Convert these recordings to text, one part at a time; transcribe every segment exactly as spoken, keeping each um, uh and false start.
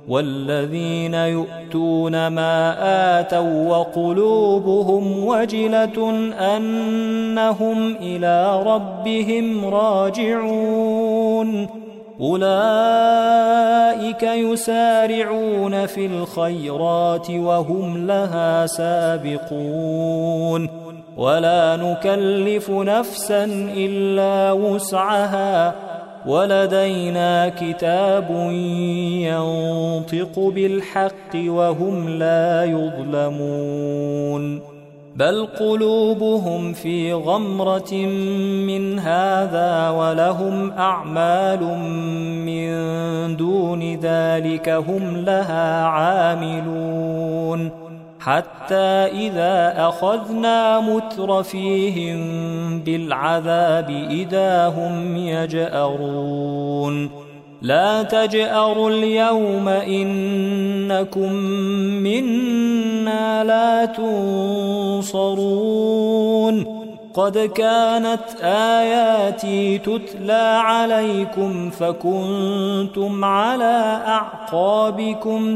والذين يؤتون ما آتوا وقلوبهم وجلة أنهم إلى ربهم راجعون أولئك يسارعون في الخيرات وهم لها سابقون ولا نكلف نفسا إلا وسعها ولدينا كتاب ينطق بالحق وهم لا يظلمون بل قلوبهم في غمرة من هذا ولهم أعمال من دون ذلك هم لها عاملون حتى إذا أخذنا مترفيهم بالعذاب إذا هم يجأرون لا تجأروا اليوم إنكم منا لا تنصرون قد كانت آياتي تتلى عليكم فكنتم على أعقابكم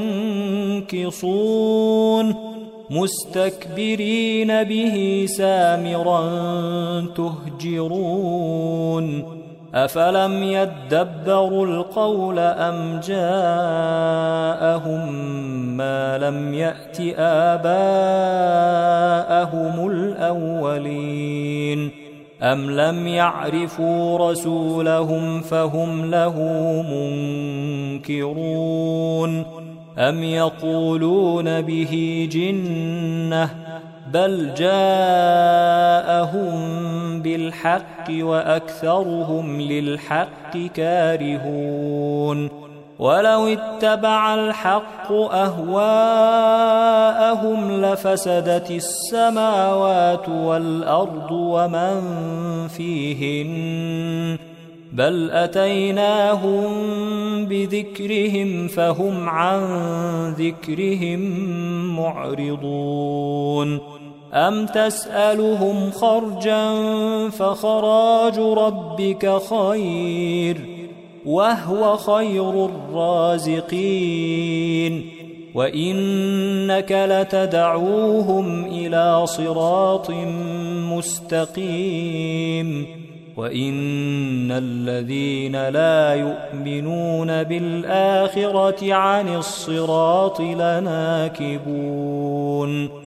تنكصون مستكبرين به سامرا تهجرون أفلم يدبروا القول أم جاءهم ما لم يأت آباءهم الأولين أم لم يعرفوا رسولهم فهم له منكرون أم يقولون به جنة بل جاءهم بالحق وأكثرهم للحق كارهون ولو اتبع الحق أهواءهم لفسدت السماوات والأرض ومن فيهن بل أتيناهم بذكرهم فهم عن ذكرهم معرضون أم تسألهم خرجا فخراج ربك خير وهو خير الرازقين وإنك لتدعوهم إلى صراط مستقيم وإن الذين لا يؤمنون بالآخرة عن الصراط لناكبون